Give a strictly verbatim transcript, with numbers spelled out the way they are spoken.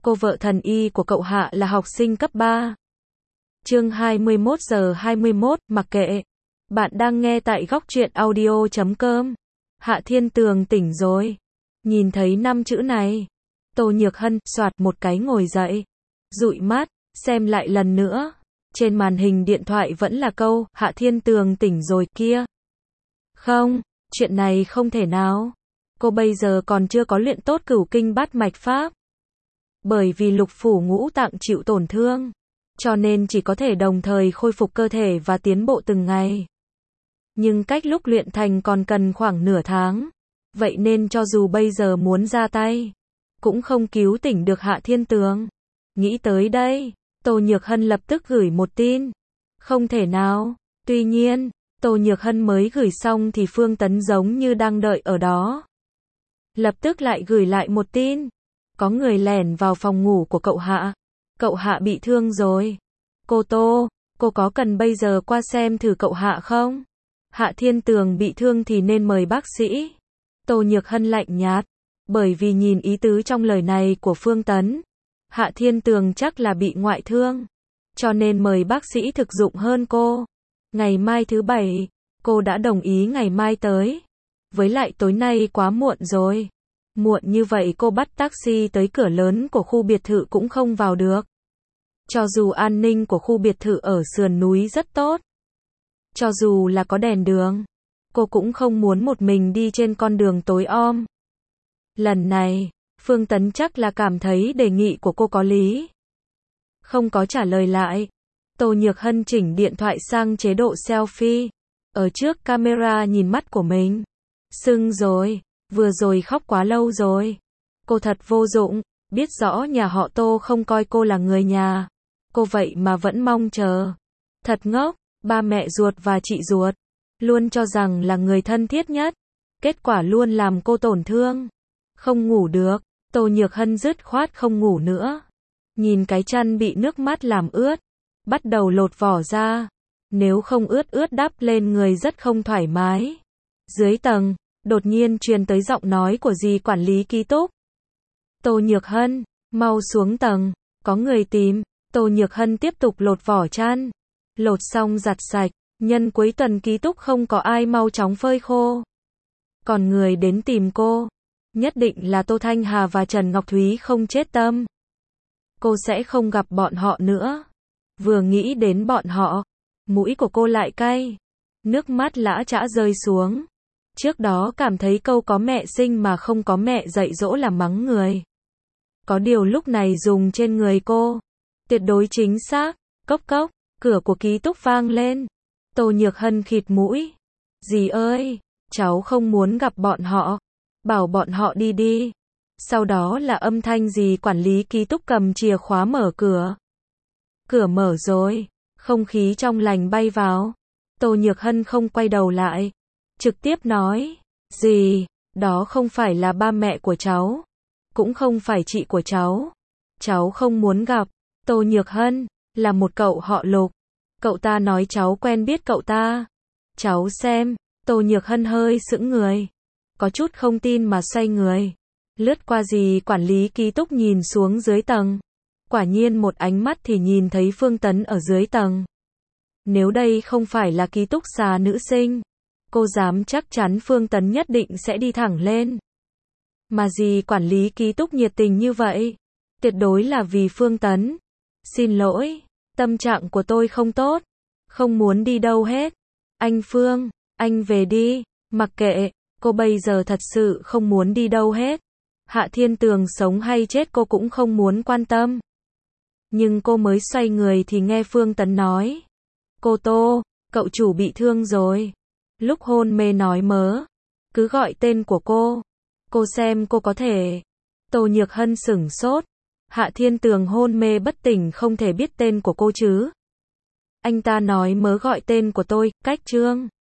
Cô vợ thần y của cậu Hạ là học sinh cấp ba. Chương hai mươi mốt giờ hai mươi mốt, mặc kệ. Bạn đang nghe tại góc truyện audio chấm com. Hạ Thiên Tường tỉnh rồi. Nhìn thấy năm chữ này, Tô Nhược Hân soạt một cái ngồi dậy, dụi mắt, xem lại lần nữa. Trên màn hình điện thoại vẫn là câu, Hạ Thiên Tường tỉnh rồi kia. Không, chuyện này không thể nào. Cô bây giờ còn chưa có luyện tốt cửu kinh bát mạch pháp. Bởi vì lục phủ ngũ tạng chịu tổn thương, cho nên chỉ có thể đồng thời khôi phục cơ thể và tiến bộ từng ngày. Nhưng cách lúc luyện thành còn cần khoảng nửa tháng. Vậy nên cho dù bây giờ muốn ra tay, cũng không cứu tỉnh được Hạ Thiên Tường. Nghĩ tới đây, Tô Nhược Hân lập tức gửi một tin. Không thể nào. Tuy nhiên, Tô Nhược Hân mới gửi xong thì Phương Tấn giống như đang đợi ở đó. Lập tức lại gửi lại một tin. Có người lẻn vào phòng ngủ của cậu Hạ. Cậu Hạ bị thương rồi. Cô Tô, cô có cần bây giờ qua xem thử cậu Hạ không? Hạ Thiên Tường bị thương thì nên mời bác sĩ. Tô Nhược Hân lạnh nhạt. Bởi vì nhìn ý tứ trong lời này của Phương Tấn, Hạ Thiên Tường chắc là bị ngoại thương. Cho nên mời bác sĩ thực dụng hơn cô. Ngày mai thứ bảy, cô đã đồng ý ngày mai tới. Với lại tối nay quá muộn rồi. Muộn như vậy cô bắt taxi tới cửa lớn của khu biệt thự cũng không vào được. Cho dù an ninh của khu biệt thự ở sườn núi rất tốt, cho dù là có đèn đường, cô cũng không muốn một mình đi trên con đường tối om. Lần này, Phương Tấn chắc là cảm thấy đề nghị của cô có lý. Không có trả lời lại. Tô Nhược Hân chỉnh điện thoại sang chế độ selfie. Ở trước camera nhìn mắt của mình. Sưng rồi. Vừa rồi khóc quá lâu rồi. Cô thật vô dụng. Biết rõ nhà họ Tô không coi cô là người nhà. Cô vậy mà vẫn mong chờ. Thật ngốc. Ba mẹ ruột và chị ruột luôn cho rằng là người thân thiết nhất. Kết quả luôn làm cô tổn thương. Không ngủ được. Tô Nhược Hân dứt khoát không ngủ nữa. Nhìn cái chăn bị nước mắt làm ướt. Bắt đầu lột vỏ ra. Nếu không ướt ướt đắp lên người rất không thoải mái. Dưới tầng, đột nhiên truyền tới giọng nói của dì quản lý ký túc. Tô Nhược Hân, mau xuống tầng, có người tìm. Tô Nhược Hân tiếp tục lột vỏ chăn. Lột xong giặt sạch, nhân cuối tuần ký túc không có ai mau chóng phơi khô. Còn người đến tìm cô, nhất định là Tô Thanh Hà và Trần Ngọc Thúy không chết tâm. Cô sẽ không gặp bọn họ nữa. Vừa nghĩ đến bọn họ, mũi của cô lại cay. Nước mắt lã chã rơi xuống. Trước đó cảm thấy câu có mẹ sinh mà không có mẹ dạy dỗ là mắng người. Có điều lúc này dùng trên người cô. Tuyệt đối chính xác. Cốc cốc, cửa của ký túc vang lên. Tô Nhược Hân khịt mũi. Dì ơi, cháu không muốn gặp bọn họ. Bảo bọn họ đi đi. Sau đó là âm thanh dì quản lý ký túc cầm chìa khóa mở cửa. Cửa mở rồi. Không khí trong lành bay vào. Tô Nhược Hân không quay đầu lại. Trực tiếp nói. Dì, đó không phải là ba mẹ của cháu. Cũng không phải chị của cháu. Cháu không muốn gặp. Tô Nhược Hân, là một cậu họ Lục. Cậu ta nói cháu quen biết cậu ta. Cháu xem. Tô Nhược Hân hơi sững người. Có chút không tin mà xoay người. Lướt qua dì quản lý ký túc nhìn xuống dưới tầng. Quả nhiên một ánh mắt thì nhìn thấy Phương Tấn ở dưới tầng. Nếu đây không phải là ký túc xá nữ sinh, cô dám chắc chắn Phương Tấn nhất định sẽ đi thẳng lên. Mà dì quản lý ký túc nhiệt tình như vậy, tuyệt đối là vì Phương Tấn. Xin lỗi, tâm trạng của tôi không tốt, không muốn đi đâu hết. Anh Phương, anh về đi, mặc kệ, cô bây giờ thật sự không muốn đi đâu hết. Hạ Thiên Tường sống hay chết cô cũng không muốn quan tâm. Nhưng cô mới xoay người thì nghe Phương Tấn nói. Cô Tô, cậu chủ bị thương rồi. Lúc hôn mê nói mớ. Cứ gọi tên của cô. Cô xem cô có thể. Tô Nhược Hân sửng sốt. Hạ Thiên Tường hôn mê bất tỉnh không thể biết tên của cô chứ. Anh ta nói mớ gọi tên của tôi, cách trương.